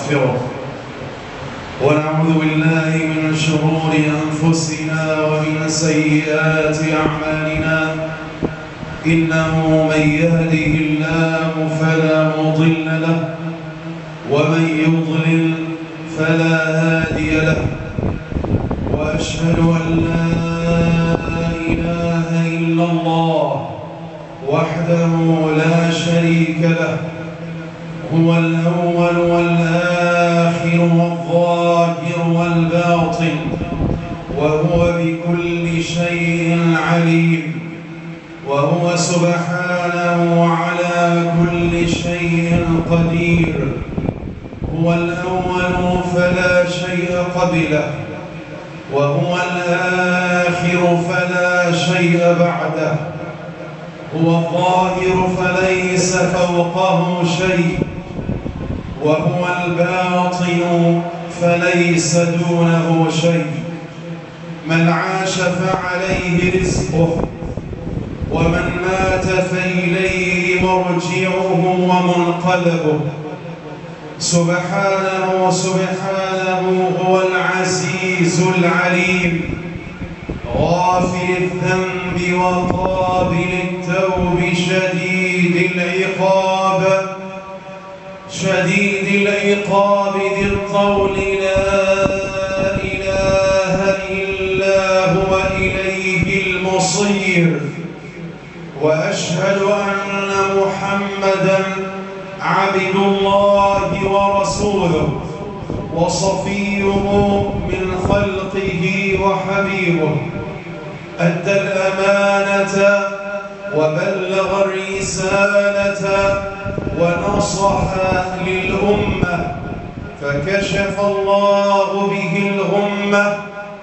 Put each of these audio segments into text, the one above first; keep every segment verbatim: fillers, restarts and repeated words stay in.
ونستغفره ونعوذ بالله من شرور أنفسنا ومن سيئات أعمالنا إنه من يهده الله فلا مضل له ومن يضلل فلا هادي له وأشهد أن لا إله إلا الله وحده لا شريك له هو الأول والآخر والظاهر والباطن وهو بكل شيء عليم وهو سبحانه على كل شيء قدير هو الأول فلا شيء قبله وهو الآخر فلا شيء بعده هو الظاهر فليس فوقه شيء وهو الباطن فليس دونه شيء من عاش فعليه رزقه ومن مات فإليه مرجعه ومنقلبه سبحانه سبحانه هو العزيز العليم غافر الذنب وقابل التوب شديد العقاب شديد العقاب ذي الطول لا إله إلا هو إليه المصير وأشهد أن محمدًا عبد الله ورسوله وصفيه من خلقه وحبيبه أدى الأمانة وبلغ الرسالة ونصح للأمة فكشف الله به الغمة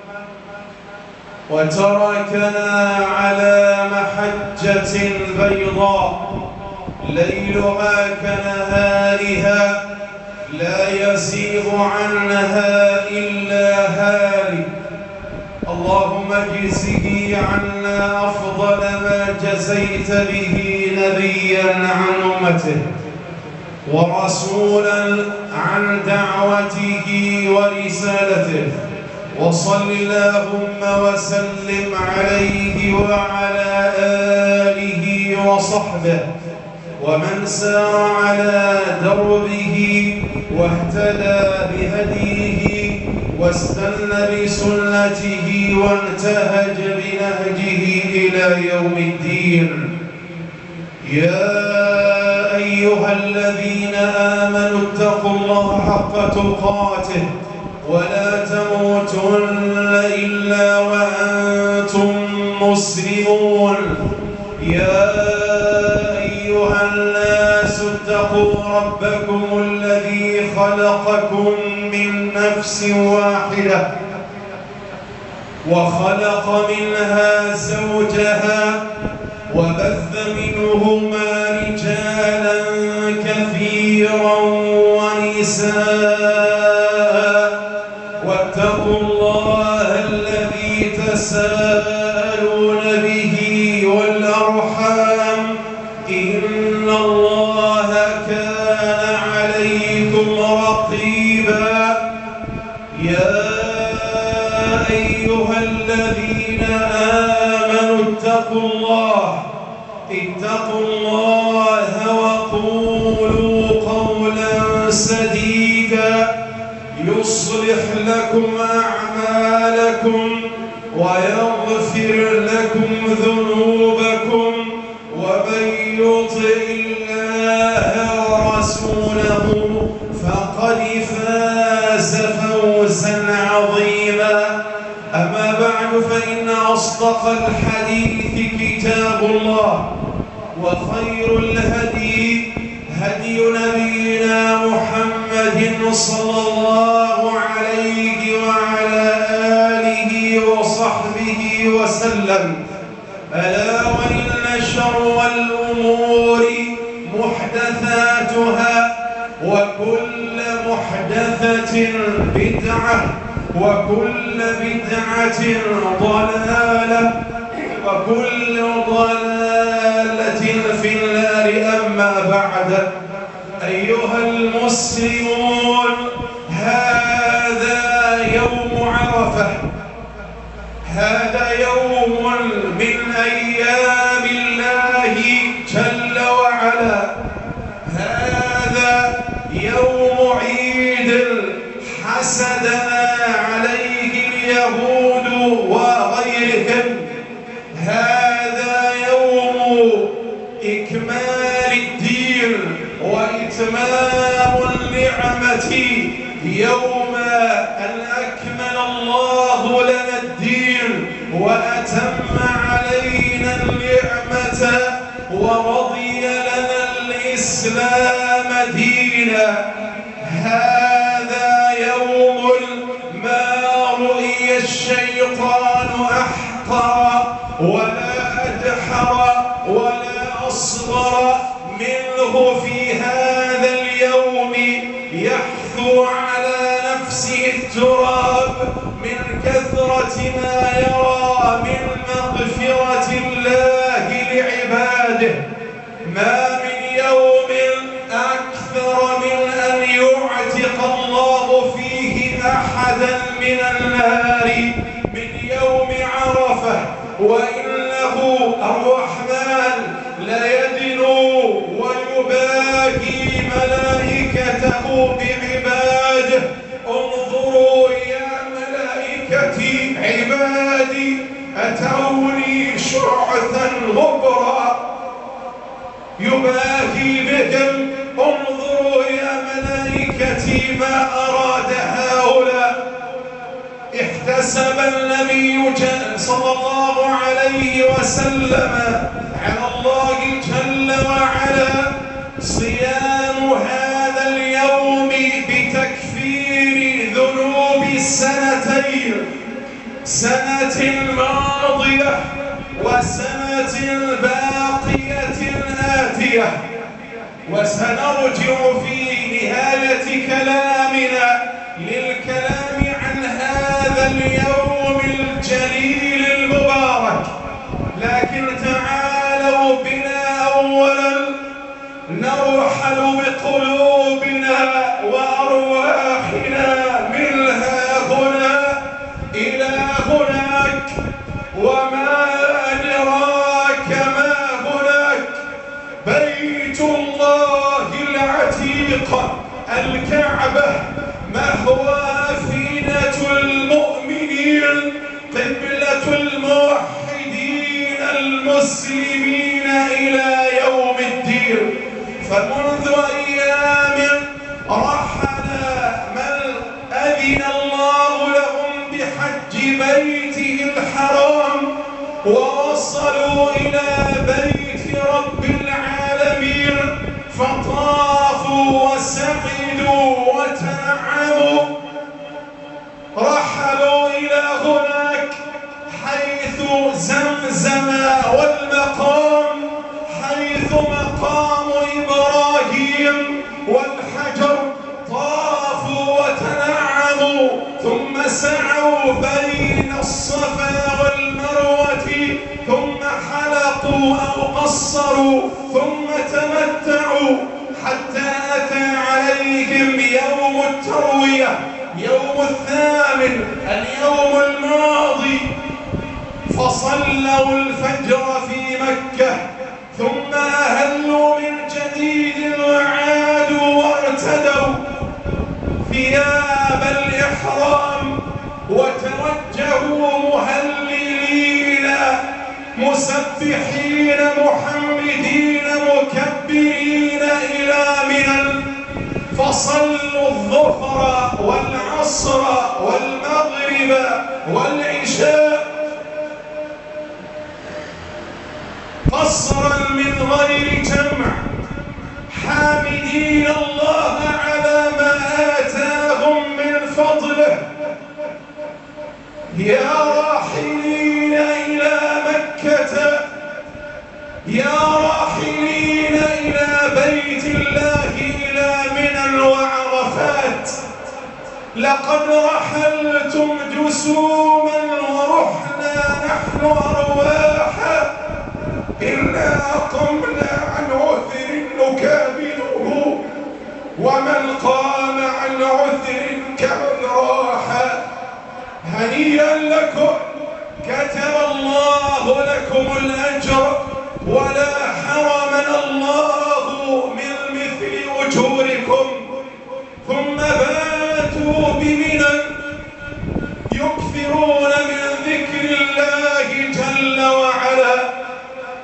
وتركنا على محجة بيضاء ليلها كنهارها لا يزيغ عنها إلا هالك اللهم اجزه عنا أفضل ما جزيت به نبيا عن أمته ورسولا عن دعوته ورسالته وصل اللهم وسلم عليه وعلى آله وصحبه ومن سار على دربه واهتدى بهديه واستنى بسنته وانتهج بنهجه إلى يوم الدين يا أيها الذين آمنوا اتقوا الله حق تقاته ولا تموتن إلا وأنتم مسلمون يا أيها الناس اتقوا ربكم الذي خلقكم من نفس واحدة وخلق منها زوجها وبث منهما رجالا كثيرا ونساء واتقوا الله الذي تساءلون به والأرحام إن الله كان عليكم رقيبا يا أيها الذين آمنوا اتقوا الله اتقوا الله وقولوا قولا سديدا يصلح لكم أعمالكم ويغفر لكم ذنوبكم ومن يطع الله ورسوله فقد فاز فوزا عظيما أما بعد فإن أصدق الحديث كتاب الله وخير الهدي هدي نبينا محمد صلى الله عليه وعلى آله وصحبه وسلم ألا وإن شر الأمور محدثاتها وكل محدثة بدعة وكل بدعة ضلالة وكل ضلالة في النار. أما بعد أيها المسلمون من أيام الله جل وعلا. هذا يوم عيد حسدنا عليه اليهود وغيرهم، هذا يوم إكمال الدين وإتمام النعمة، يوم أن أكمل الله لنا الدين وأتم علينا النعمة ورضي لنا الإسلام دينا. هذا يوم ما رؤي الشيطان أحقر ولا أدحر ولا أصغر منه في هذا اليوم، يحثو على نفسه التراب من كثرة ما يرى من مغفرة الله لعباده. ما من يوم أكثر من أن يعتق الله فيه أحدا من النار من يوم عرفة، وإنه الرحمن ليدنو ويباهي ملائكته بعباده. انظروا يا ملائكتي عبادي أتوني شعثا غبرا، يباهي بهم. انظروا يا ملائكتي ما أراد هؤلاء. احتسب النبي صلى الله عليه وسلم على الله جل وعلا صيام هذا اليوم بتكفير ذنوب السنتين، سنة ماضية وسنة باقية آتية. وسنرجع في نهاية كلامنا للكلام عن هذا اليوم الجليل المبارك، لكن تعالوا بنا أولا نرحل بقلوبنا وأرواحنا من ها هنا إلى هناك. وما أدراك ما هناك؟ بيت الله العتيق الكعبة، مهوى أفئدة المؤمنين، قبلة الموحدين المسلمين إلى يوم الدين. فمنذ أيام رحل من أذن الله لهم بحج بيته الحرام ووصلوا إلى بيت رب العالمين، فطافوا وسعدوا وتنعموا. رحلوا إلى هناك حيث زمزم والمقام، حيث مقام إبراهيم والحجر، طافوا وتنعموا، ثم سعوا بين الصفا والمروة، ثم حلقوا أو قصروا، ثم تمتعوا حتى أتى عليهم يوم التروية، يوم الثامن، اليوم الماضي، فصلوا الفجر في مكة، ثم أهلوا من جديد وعادوا وارتدوا ثياب الإحرام وتوجهوا مهللين مسبحين محمدين مكبرين إلى منى، فصلوا الظهر والعصر والمغرب والعشاء قصرا من غير جمع، حامدين الله على ما آتاهم من فضله. يا راحلين إلى مكة، يا راحلين إلى بيت الله، إلى منى وعرفات، لقد رحلتم جسوما ورحنا نحن أرواحا، إنا قمنا عن عذر نكابده، ومن قام عن عذر كمن راح. هنيئا لكم، كتب الله لكم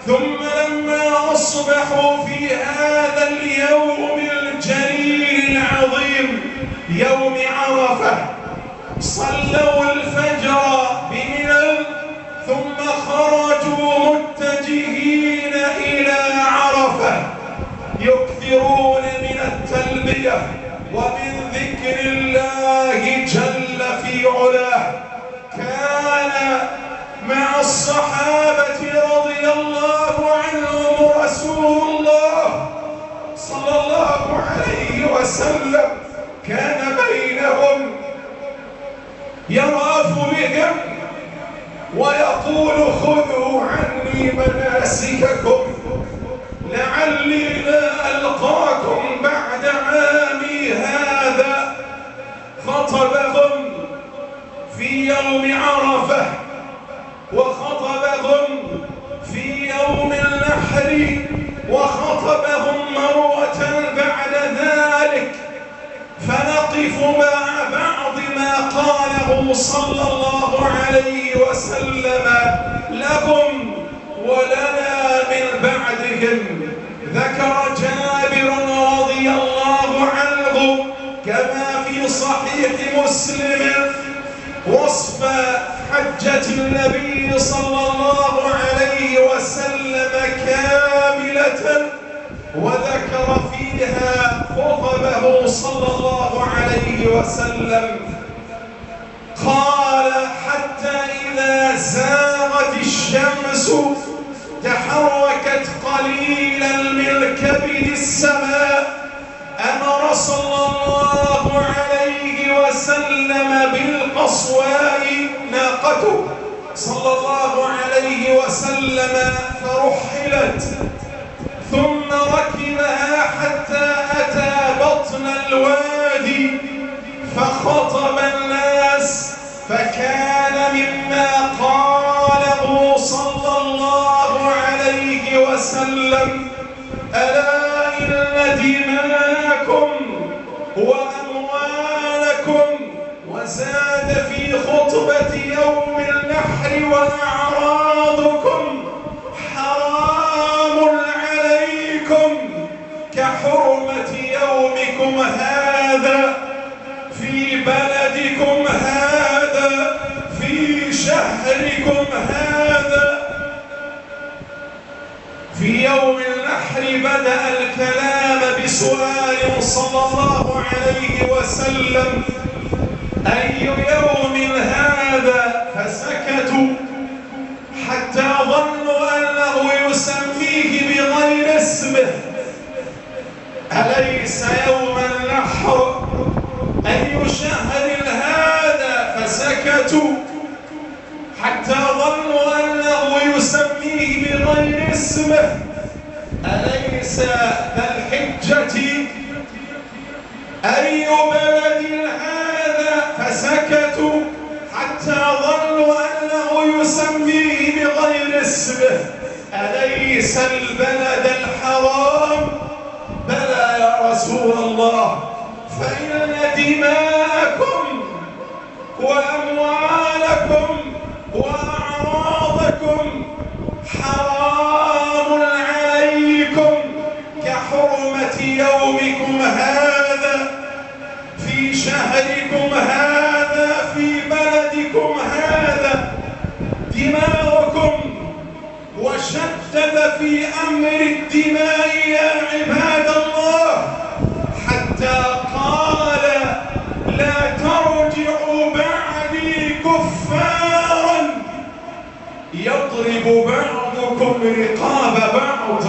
ثم لما أصبحوا في هذا اليوم الجليل العظيم يوم عرفة صلوا الفجر بمنى، ثم خرجوا متجهين إلى عرفة يكثرون من التلبية ومن ذكر الله جل في علاه. كان مع الصحابة رضي الله عنهم رسول الله صلى الله عليه وسلم، كان بينهم يرأف بهم ويقول خذوا عني مناسككم لعلي لا ألقاكم بعد عامي هذا. خطبهم في يوم عرفة وخطبهم في يوم النحر وخطبهم مرة بعد ذلك. فنقف مع بعض ما قاله صلى الله عليه وسلم لهم ولنا من بعدهم. ذكر جابر رضي الله عنه كما في صحيح مسلم وصف حجة النبي صلى الله عليه وسلم كاملة، وذكر فيها خطبه صلى الله عليه وسلم. قال حتى إذا زاغت الشمس تحركت قليلا من كبد السماء أمر صلى الله عليه وسلم بالقصواء ناقته صلى الله عليه وسلم فرحلت، ثم ركبها حتى أتى بطن الوادي فخطب الناس. فكان مما قاله صلى الله عليه وسلم ألا إن دماءكم وأموالكم، وزاد في خطبة يوم النحر وأعراضكم حرام عليكم كحرمة يومكم هذا في بلدكم هذا في شهركم هذا. في يوم النحر بدأ الكلام بسؤال صلى الله عليه وسلم أي يوم هذا؟ فسكتوا حتى ظنوا أنه يسميه بغير اسمه. أليس يوم النحر؟ أي شهر هذا؟ فسكتوا حتى ظنوا أنه يسميه بغير اسمه. أليس ذا الحجة؟ أي بلد هذا؟ فسكتوا حتى ظنوا أنه يسميه بغير اسمه. أليس البلد الحرام؟ بلى يا رسول الله، فإن دماءكم وأموالكم وأعراضكم حرام عليكم كحرمة يومكم هذا في شهركم هذا في بلدكم هذا. دماؤكم، وشدد في أمر الدماء يا عباد الله حتى قال لا ترجعوا بعدي كفارا يضرب بعضكم رقاب بعض.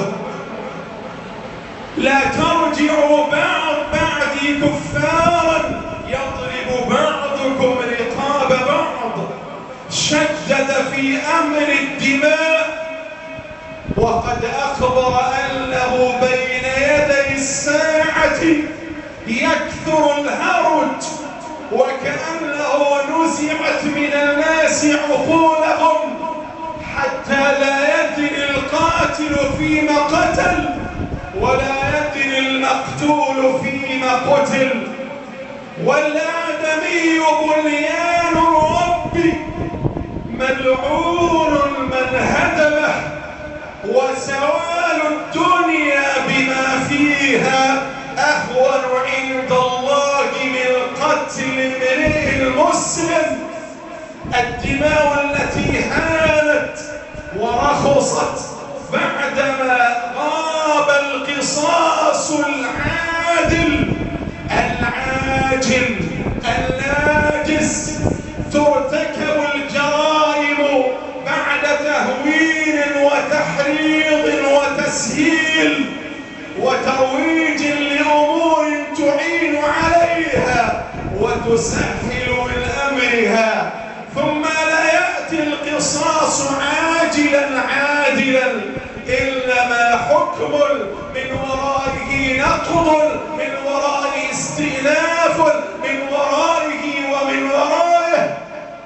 لا ترجعوا بعض بعدي كفارا يضرب بعضكم رقاب بعض. شدد في أمر الدماء، وقد أخبر أنه بين يدي الساعة يكثر الهرج وكأنه نزعت من الناس عقولهم حتى لا يدري القاتل فيما قتل ولا يدري المقتول فيما قتل. والآدمي بنيان الرب ملعون من هدمه. وزوال الدنيا بما فيها أهون عند الله من قتل امرئ المسلم. الدماء التي هانت ورخصت بعدما غاب القصاص العادل العاجل الناجز، ترتكب الجرائم بعد تهوين وتحريض وتسهيل وترويج لأمور تعين عليها وتسهل من أمرها، ثم لا يأتي القصاص عاجلا عادلا، إنما حكم من ورائه نقض، من ورائه استئناف، من ورائه ومن ورائه.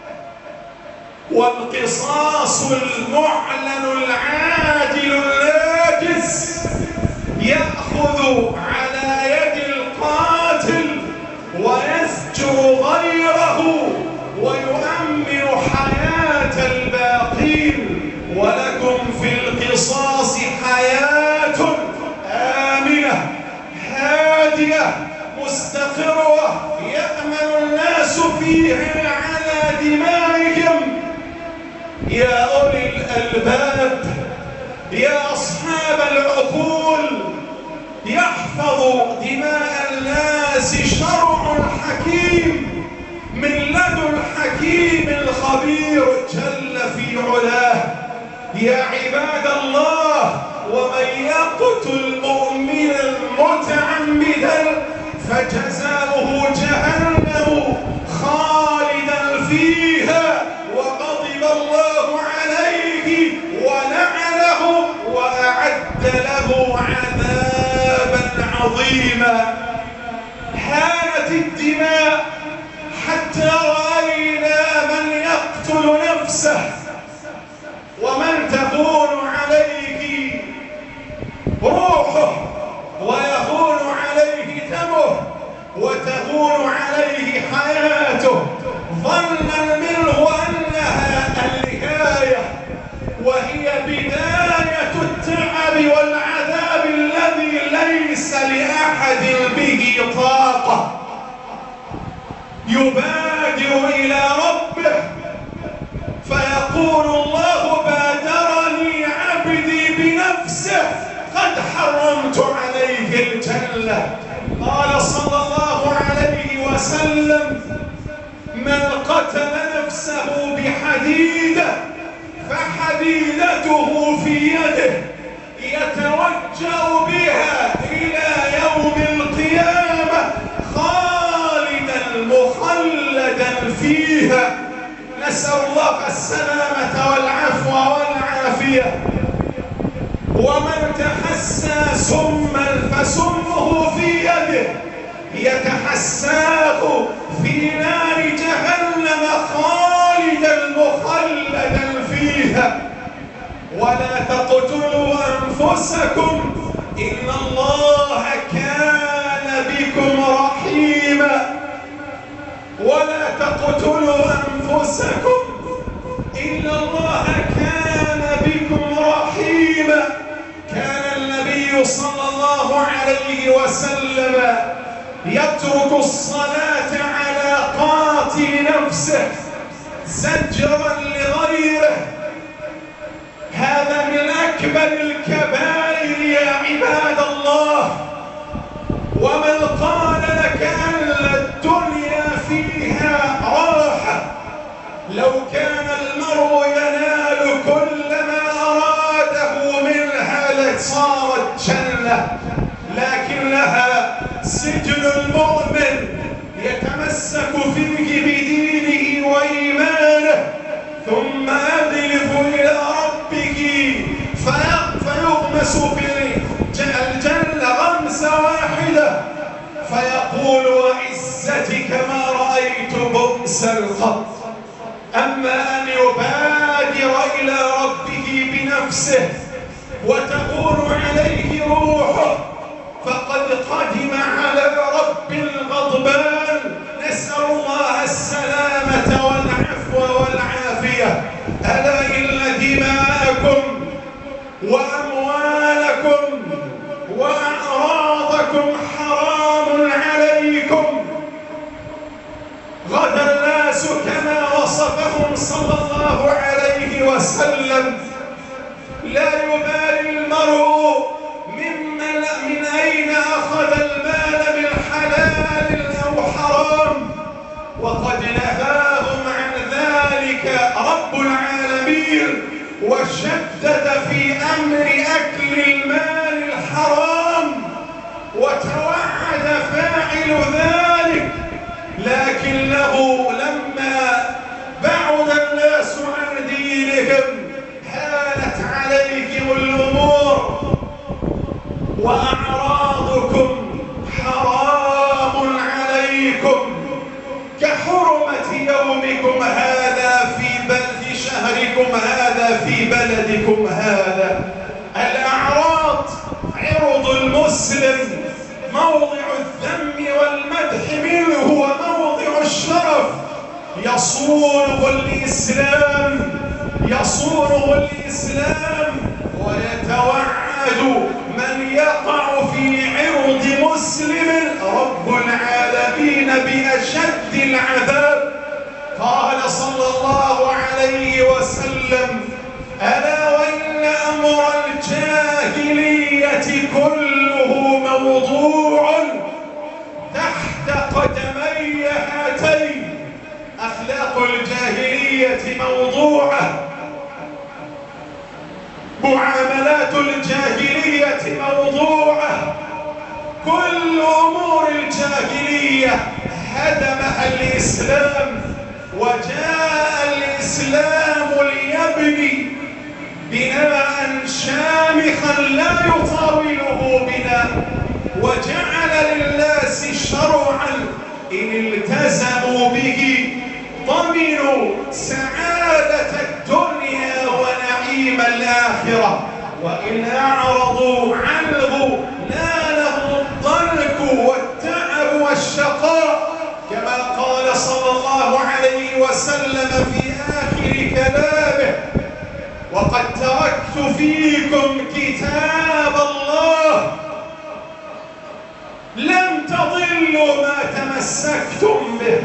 والقصاص المعلن العادل الناجز يأخذ على يد القاتل ويزجر غيره ويؤمن حياة الباقين. ولكم في القصاص حياة آمنة هادئة مستقرة يأمن الناس فيها على دمائهم. يا أولي الألباب، يا أصحاب العقول، يحفظ دماء الناس شرع حكيم من لدن الحكيم الخبير جل في علاه. يا عباد الله، ومن يقتل مؤمنا متعمدا فجزاؤه جهنم خالدا فيها وغضب الله عليه ولعنه وأعد له عذابا عظيما. هانت الدماء حتى رأينا من يقتل نفسه ومن تهون عليه روحه ويهون عليه دمه وتهون عليه حياته، ظنا منه أنها النهاية وهي بداية التعب والعذاب الذي ليس لأحد به طاقة. يبادر إلى ربه فيقول الله بادرني عبدي بنفسه قد حرمت عليه الجنة. قال صلى الله عليه وسلم: من قتل نفسه بحديدة فحديدته في يده يتوجأ بها إلى يوم القيامة خالدا مخلدا فيها. نسأل الله السلامة والعفو والعافية. ومن تحسى سما فسمه في يده يتحساه في نار جهنم خالدا مخلدا فيها. ولا تقتلوا أنفسكم إن الله كان بكم رحيما. ولا تقتلوا أنفسكم إن الله كان بكم رحيما. كان النبي صلى الله عليه وسلم يترك الصلاة على قاتل نفسه زجرا لغيره. هذا من أكبر الكبائر يا عباد الله. ومن قال لك أن الدنيا فيها راحة، لو كان المرء ينال كل ما أراده منها لصارت جنة، لكنها سجن المؤمن يتمسك فيه بدينه وإيمانه ثم يذهب إلى ربه فيغمس في الجنة غمسة واحدة فيقول: وعزتك ما رأيت بؤسا قط. أما أن يبادر إلى ربه بنفسه وتكون عليه روحه فقد قدم على رب غضبان. نسأل الله السلامة والعفو والعافية. ألا إن دماءكم و وأموالكم وأعراضكم حرام عليكم. غدا الناس كما وصفهم صلى الله عليه وسلم. لا يبالي المرء ممن من أين أخذ المال، من حلال أو حرام، وقد نهاهم عن ذلك رب العالمين وشدد في أمر أكل المال الحرام وتوعد فاعل ذلك. لكنه لما بعد الناس عن دينهم حالت عليهم الأمور وأعراضكم حرام عليكم كحرمة يومكم هذا في بلد شهركم هذا في بلدكم هذا. الأعراض عرض المسلم موضع الذم والمدح منه وموضع الشرف، يصونه الإسلام يصونه الإسلام ويتوعد من يقع في عرض مسلم رب العالمين بأشد العذاب. قال صلى الله عليه وسلم: ألا وإن أمر الجاهلية كله موضوع تحت قدمي هاتين. أخلاق الجاهلية موضوعة، معاملات الجاهلية موضوعة، كل أمور الجاهلية هدمها الإسلام، وجاء الإسلام ليبني بناء شامخا لا يطاوله بناء، وجعل للناس شرعا إن التزموا به ضمنوا سعادة الدنيا ونعيم الآخرة، وإن أعرضوا عنه نالهم الضنك والتعب والشقاء، كما قال صلى الله عليه وسلم في آخر كلامه: وقد تركت فيكم كتاب الله لن تضلوا ما تمسكتم به،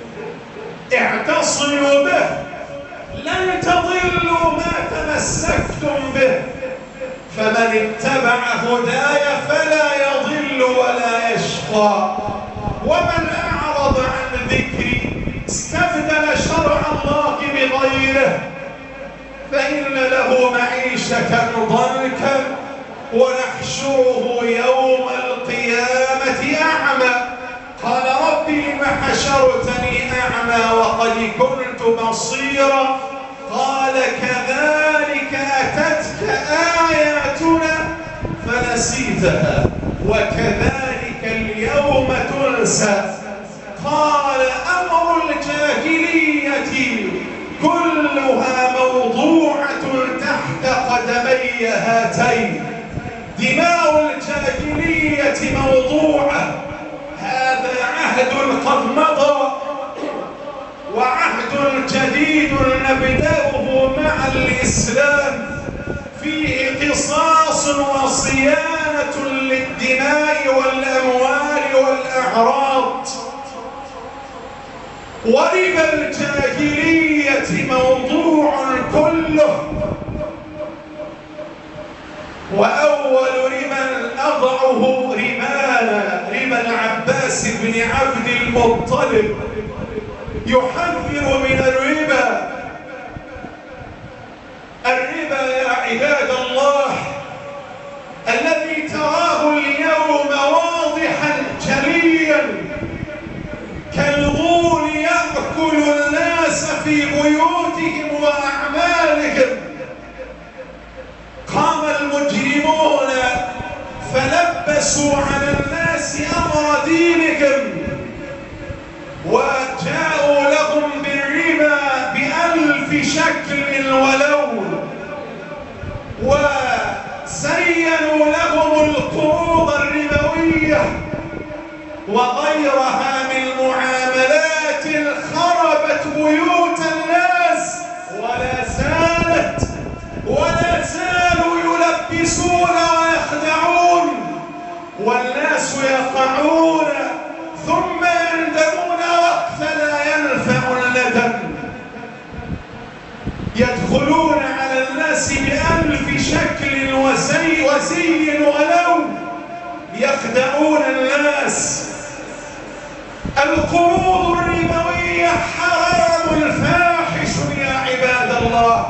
اعتصموا به، لن تضلوا ما تمسكتم به، فمن اتبع هداي فلا يضل ولا يشقى، ومن أعرض عن ذكري استبدل شرع الله بغيره فإن له معيشة ضنكا ونحشره يوم القيامة أعمى. قال: رب لم حشرتني أعمى وقد كنت بصيرا. قال: كذلك أتتك آياتنا فنسيتها وكذلك اليوم تنسى. قال: أمر الجاهلية كلها موضوعة تحت قدمي هاتين. دماء الجاهلية موضوعة، هذا عهد قد مضى وعهد جديد نبدأه مع الإسلام فيه قصاص وصيانة للدماء والأموال والأعراض. وربا الجاهلية موضوع كله، وأول ربا أضعه ربانا ربا العباس بن عبد المطلب، يحذر من الربا. الربا يا عباد الله الذي تراه اليوم واضحا جليا كالغول يأكل الناس في بيوتهم وأعمالهم. قام المجرمون فلبسوا على الناس أمر دينهم وجاءوا لهم بالربا بألف شكل ولون، وزينوا لهم القروض الربوية وغيرها من معاملات خربت بيوت الناس، ولا زالت ولا زالوا يلبسون يلبسون ويخدعون والناس يقعون ثم يندمون وقت لا ينفع الندم. يدخلون على الناس بألف شكل وزي وزي ولون يخدعون الناس. القروض الربوية حرام فاحش يا عباد الله،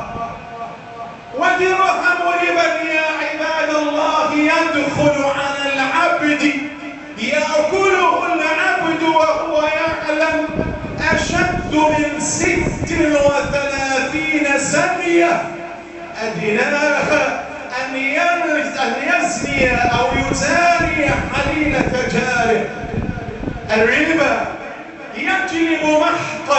ودرهم ربا يا عباد الله يدخل على العبد يأكله العبد وهو يعلم أشد من ست وثلاثين سنية أدناها أن يزني أو يزاني حليلة جاره. الربا يجلب محقا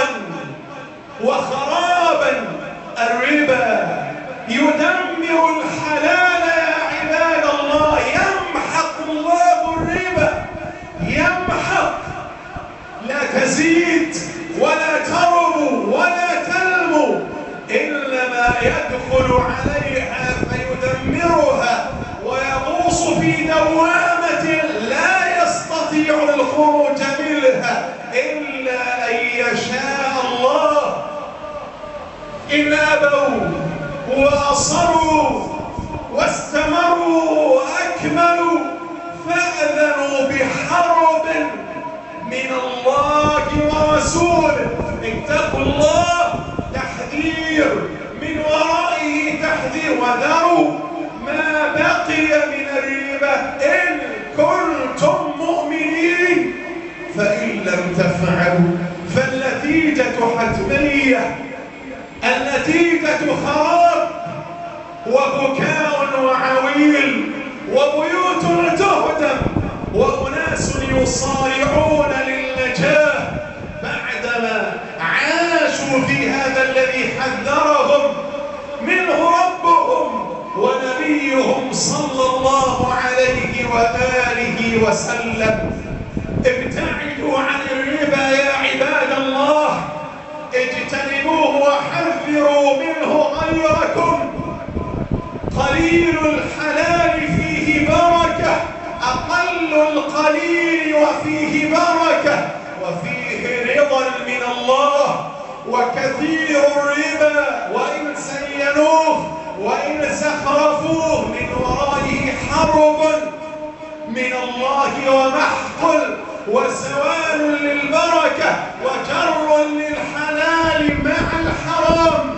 وخرابا، الربا يدمر الحلال يا عباد الله. يمحق الله الربا، يمحق، لا تزيد ولا تربو ولا تنمو إلا ما يدخل عليها فيدمرها ويغوص في دوامة لا يستطيع الخروج منها إلا أن يشاء الله. إن أبوا وأصروا واستمروا وأكملوا فأذنوا بحرب من الله ورسوله. اتقوا الله، تحذير من ورائه تحذير. وذروا ما بقي من الربا إن كنتم مؤمنين، فإن لم تفعلوا فالنتيجة حتمية، النتيجة خراب وبكاء وعويل وبيوت تهدم وأناس يصارعون للنجاة بعدما عاشوا في هذا الذي حذرهم منه ربهم ونبيهم صلى الله عليه وآله وسلم. ابتعدوا عن الربا يا عباد الله، اجتنبوه وحذروا منه غيركم. قليل الحلال فيه بركة، أقل القليل وفيه بركة وفيه رضا من الله. وكثير الربا وإن زينوه وإن زخرفوه من ورائه حرب من الله ومحق وزوال للبركة وجر للحلال مع الحرام.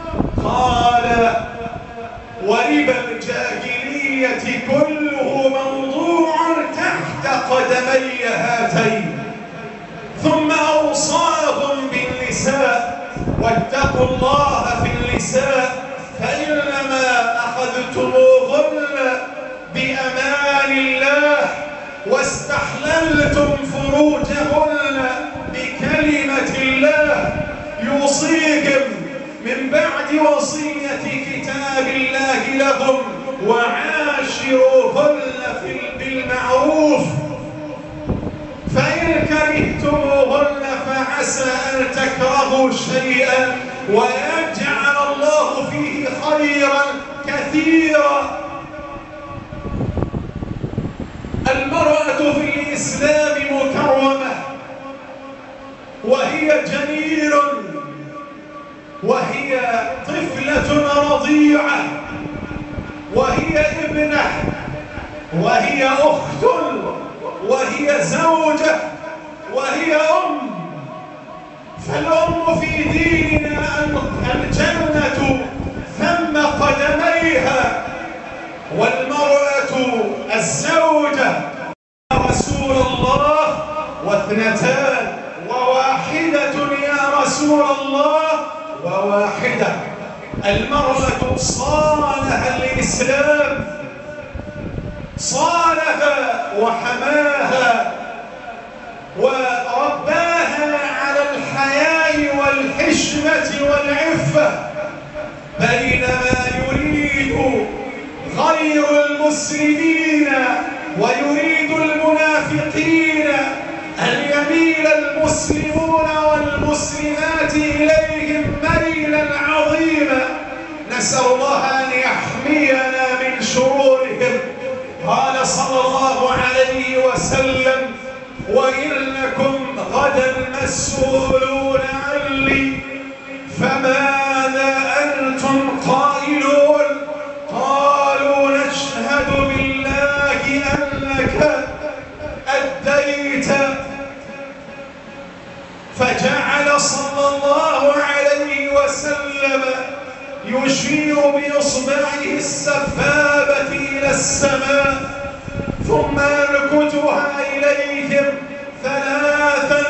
قال وربا الجاهلية كله موضوع تحت قدمي هاتين. ثم أوصاهم بالنساء واتقوا الله في النساء فإنما أخذتموهن بأمان الله واستحللتم فروجهن بكلمة الله يوصيكم من بعد وصية كتاب الله لكم وعاشروهن بالمعروف فإن كرهتموهن فعسى أن تكرهوا شيئا ويجعل الله فيه خيرا كثيرا. المرأة في الإسلام مكرمة وهي جنين وهي طفلة رضيعة وهي ابنة وهي أخت وهي زوجة وهي أم. فالأم في ديننا الجنة ثم قدميها، والمرأة الزوجة رسول الله واثنتان وواحدة يا رسول الله وواحدة. المرأة صانها الإسلام، صانها وحماها ورباها على الحياء والحشمة والعفة، بينما يريد غير المسلمين ويريد المنافقين أن يميل المسلمون والمسلمات إليهم ميلا عظيما. نسأل الله أن يحمينا من شرورهم. قال صلى الله عليه وسلم: وإنكم غدا مسؤولون عني، فماذا أنتم قائلون؟ قالوا: نشهد بالله أنك أديت. فجعل صلى الله عليه وسلم يشير بإصبعه السبابة إلى السماء، ثم ينكتها إليهم ثلاثا: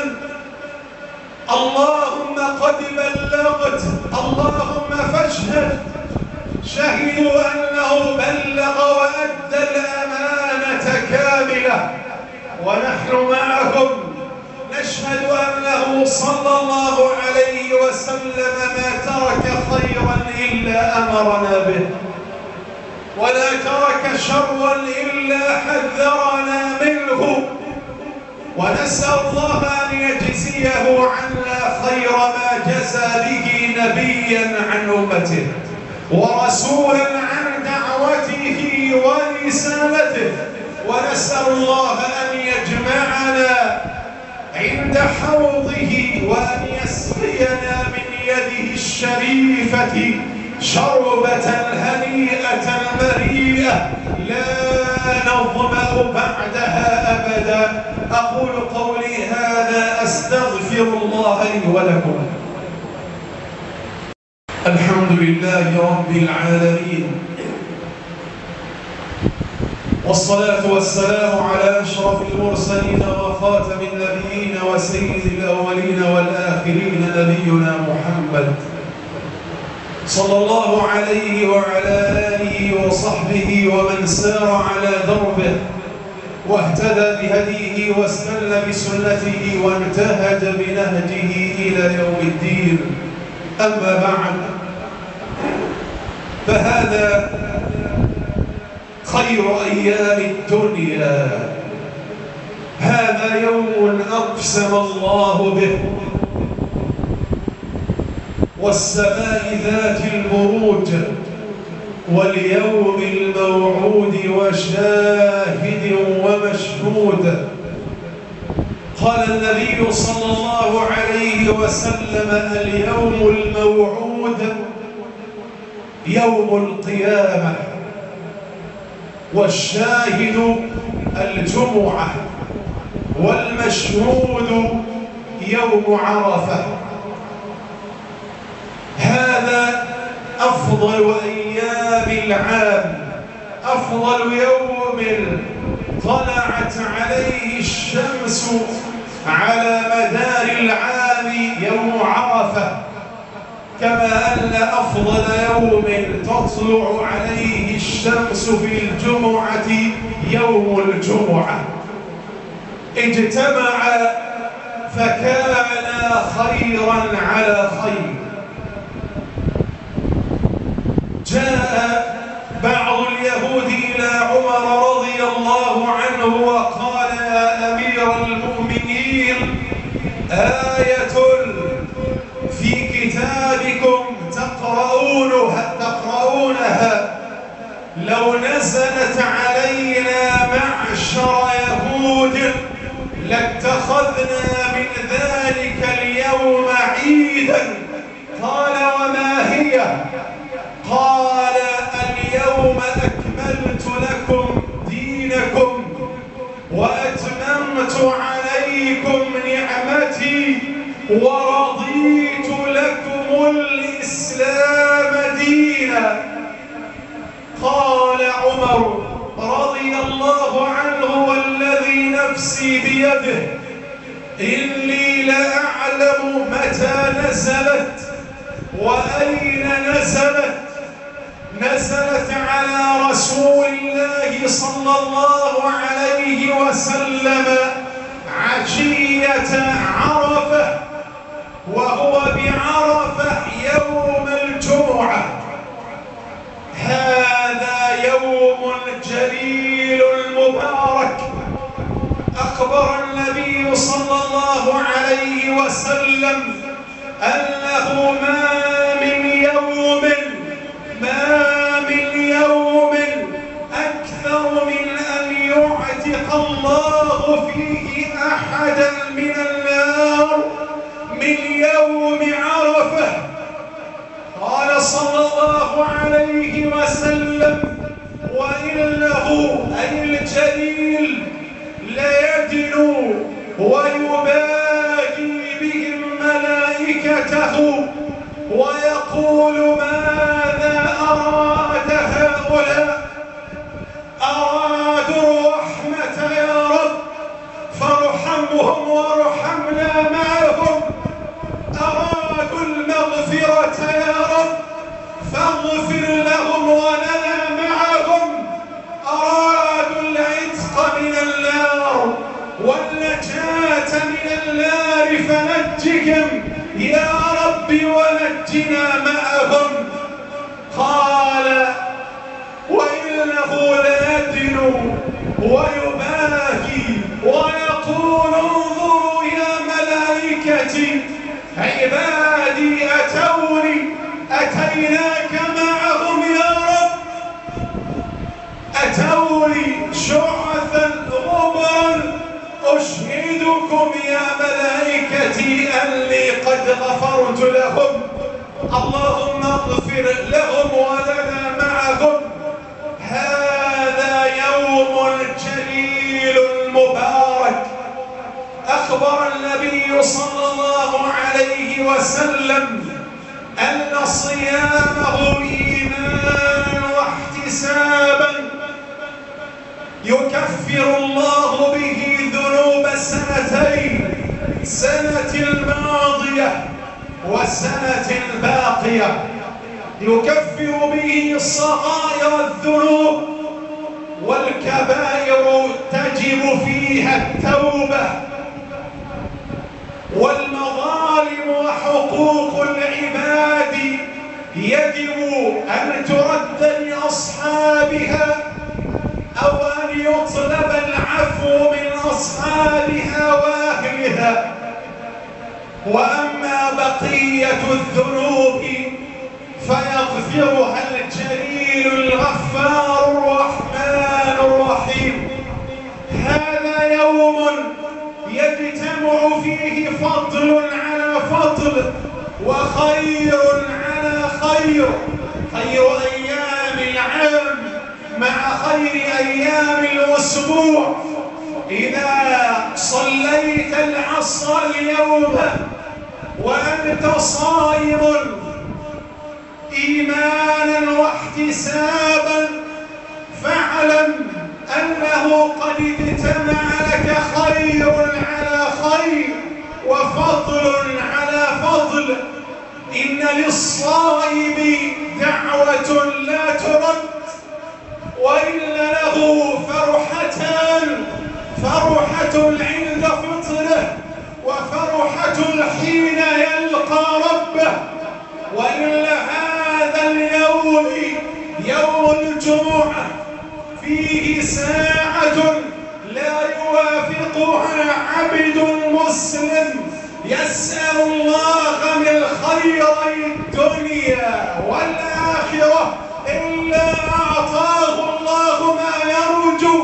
اللهم قد بلغت، اللهم فاشهد. شهدوا أنه بلغ وأدى الأمانة كاملة، ونحن معكم نشهد أنه صلى الله عليه وسلم ما ترك خيرا إلا أمرنا به، ولا ترك شرا إلا حذرنا منه، ونسأل الله أن يجزيه عنا خير ما جزى به نبيا عن أمته، ورسولا عن دعوته ورسالته. ونسأل الله أن يجمعنا عند حوضه، وأن يسقينا من يده الشريفة شربة هنيئة مريئة لا نظمأ بعدها أبدا. أقول قولي هذا، أستغفر الله لي ولكم. الحمد لله رب العالمين، والصلاة والسلام على أشرف المرسلين وخاتم النبيين وسيد الأولين والآخرين، نبينا محمد صلى الله عليه وعلى آله وصحبه ومن سار على دربه واهتدى بهديه واستنى بسنته وانتهج بنهجه إلى يوم الدين. أما بعد، فهذا خير أيام الدنيا، هذا يوم أقسم الله به، والسماء ذات البروج، واليوم الموعود، وشاهد ومشهود. قال النبي صلى الله عليه وسلم: اليوم الموعود يوم القيامة، والشاهد الجمعة، والمشهود يوم عرفة. هذا أفضل أيام العام، أفضل يوم طلعت عليه الشمس على مدار العام يوم عرفة، كما أن أفضل يوم تطلع عليه الشمس في الجمعة يوم الجمعة. اجتمع فكان خيرا على خير. جاء بعض اليهود إلى عمر رضي الله عنه وقال: يا أمير المؤمنين، آية في كتابكم تقرؤونها, تقرؤونها لو نزلت علينا معشر يهود لاتخذنا من ذلك اليوم عيدا. قال: وما هي؟ قال: اليوم أكملت لكم دينكم وأتممت عليكم نعمتي ورضيت لكم الإسلام دينا. قال عمر رضي الله عنه: والذي نفسي بيده إني لأعلم متى نزلت وأين نزلت. نزلت على رسول الله صلى الله عليه وسلم عشية عرفة، وهو بعرفة يوم الجمعة. هذا يوم جليل مبارك. أخبر النبي صلى الله عليه وسلم أنه ما من يوم ما من يوم يعتق الله فيه أحدا من النار من يوم عرفة. قال صلى الله عليه وسلم: وإنه أي الجليل ليدنو ويباهي بهم ملائكته ويقول: ماذا أراد هؤلاء؟ أرادوا الرحمة يا رب فارحمهم وارحمنا معهم، أرادوا المغفرة يا رب فاغفر لهم ولنا معهم، أرادوا العتق من النار والنجاة من النار فنجهم يا رب ونجنا معهم. قال: وإنه ليدنو ويباهي ويقول: انظروا يا ملائكتي عبادي أتوني أتيناك معهم يا رب، أتوني شعثا غبرا أشهدكم يا ملائكتي أني قد غفرت لهم، اللهم اغفر لهم ولنا معهم. هذا يوم جليل مبارك. أخبر النبي صلى الله عليه وسلم أن صيامه إيمانا واحتسابا يكفر الله به ذنوب سنتين، سنة الماضية والسنة الباقية، يكفر به صغائر الذنوب، والكبائر تجب فيها التوبة، والمظالم وحقوق العباد يجب أن ترد لأصحابها أو أن يطلب العفو من أصحابها وأهلها. وأما بقية الذنوب فيغفرها الجليل الغفار الرحمن الرحيم. هذا يوم يجتمع فيه فضل على فضل وخير على خير، خير أيام العام مع خير أيام الأسبوع. إذا صليت العصر اليوم وأنت صائم إيمانا واحتسابا فاعلم أنه قد اجتمع لك خير على خير وفضل على فضل. إن للصائم دعوة لا ترد، وإن له فرحتان: فرحة عند فطره وفرحة حين يلقى ربه. وإن هذا اليوم يوم الجمعة فيه ساعة لا يوافقها عبد مسلم يسأل الله من خيري الدنيا والآخرة إلا أعطاه الله ما يرجو.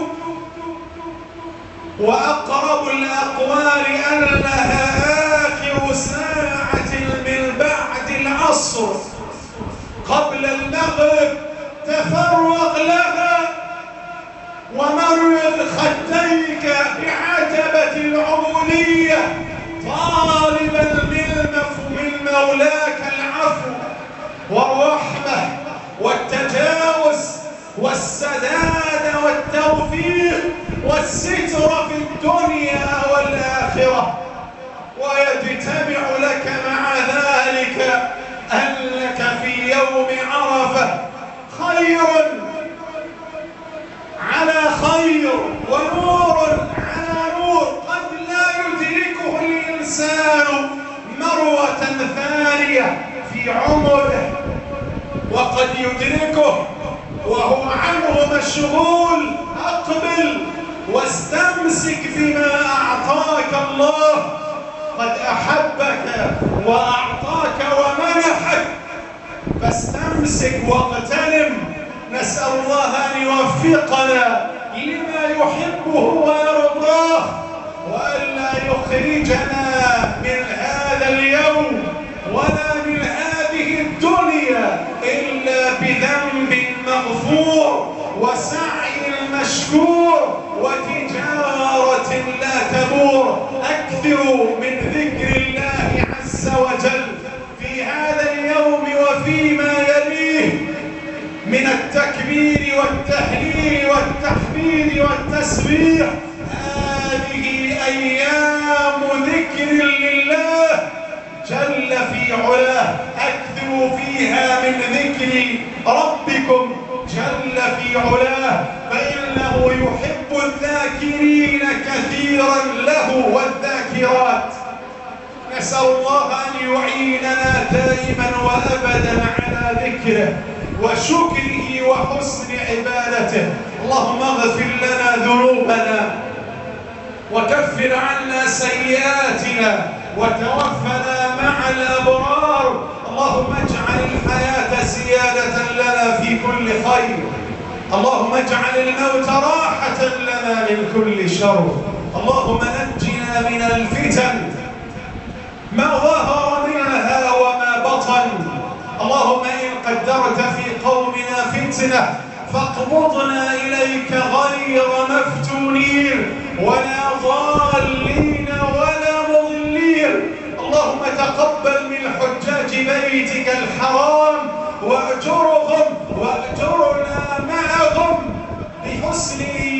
وأقرب الأقوال أنها آخر ساعة من بعد العصر قبل المغرب، تفرغ لها ومرغ خديك بعتبة العبودية طالبا من مولاك العفو والرحمة والتجاوز والسداد والتوفيق والستر في الدنيا والآخرة. ويجتمع لك مع ذلك أنك في يوم عرفة خير على خير ونور على نور قد لا يدركه الإنسان مرة ثانية في عمره، وقد يدركه وهو عنه مشغول. أقبل واستمسك بما أعطاك الله، قد أحبك وأعطاك ومنحك، فاستمسك واغتنم. نسأل الله أن يوفقنا لما يحب ويرضاه، وألا يخرجنا من هذا اليوم ولا من هذه الدنيا إلا بذنب مغفور وسعي مشكور وتجارة لا تبور. أكثروا من ذكر الله عز وجل في هذا اليوم وفيما يليه من التكبير والتهليل والتحميد والتسبيح. هذه أيام ذكر لله جل في علاه، أكثروا فيها من ذكر ربكم جل في علاه، فإنه يحب الذاكرين كثيرا له والذاكرات. نسأل الله أن يعيننا دائما وأبدا على ذكره وشكره وحسن عبادته. اللهم اغفر لنا ذنوبنا وكفر عنا سيئاتنا وتوفنا مع الأبرار. اللهم اجعل الحياة زيادة لنا في كل خير، اللهم اجعل الموت راحة لنا من كل شر. اللهم نجنا من الفتن ما ظهر منها وما بطن. اللهم إن قدرت في قومنا فتنة فاقبضنا إليك غير مفتونين ولا ضالين ولا مضلين. اللهم تقبل من حجاج بيتك الحرام واأجرهم وأجرنا معهم بحسن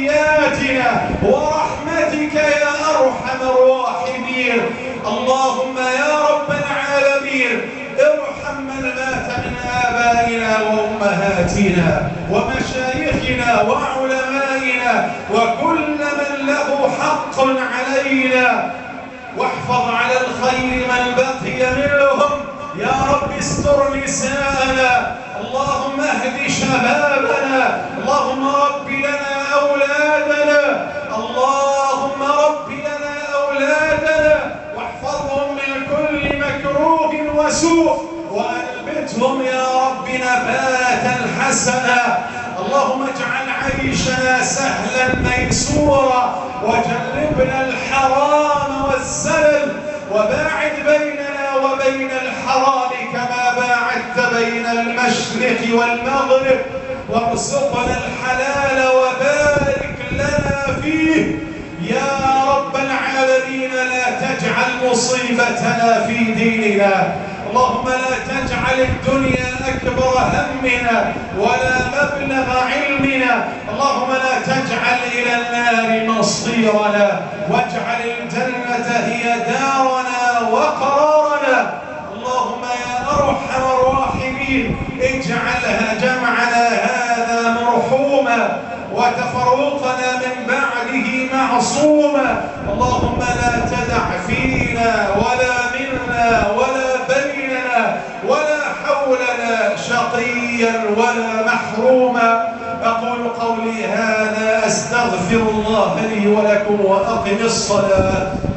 نياتنا ورحمتك يا أرحم الراحمين. اللهم يا رب العالمين ارحم من مات من آبائنا وأمهاتنا ومشايخنا وعلمائنا وكل من له حق علينا، واحفظ على الخير من بقي منهم. يا رب استر نساءنا، اللهم اهد شبابنا، اللهم رب لنا أولادنا، اللهم رب لنا أولادنا واحفظهم من كل مكروه وسوء وأنبتهم يا رب نباتا حسنا. اللهم اجعل عيشنا سهلا ميسورا وجنبنا الحرام والزلل وباعد بيننا وبين الحرام كما باعدت بين المشرق والمغرب، وارزقنا الحلال وبارك لنا فيه يا رب العالمين. لا تجعل مصيبتنا في ديننا، اللهم لا تجعل الدنيا أكبر همنا ولا مبلغ علمنا، اللهم لا تجعل إلى النار مصيرنا واجعل الجنة هي دارنا وقرارنا. اللهم يا أرحم الراحمين اجعلها جمعنا هذا مرحوما وتفرقنا من بعده معصوما. اللهم لا تدع فينا ولا منا ولا بيننا ولا حولنا شقيا ولا محروما. أقول قولي هذا أستغفر الله لي ولكم وأقم الصلاة.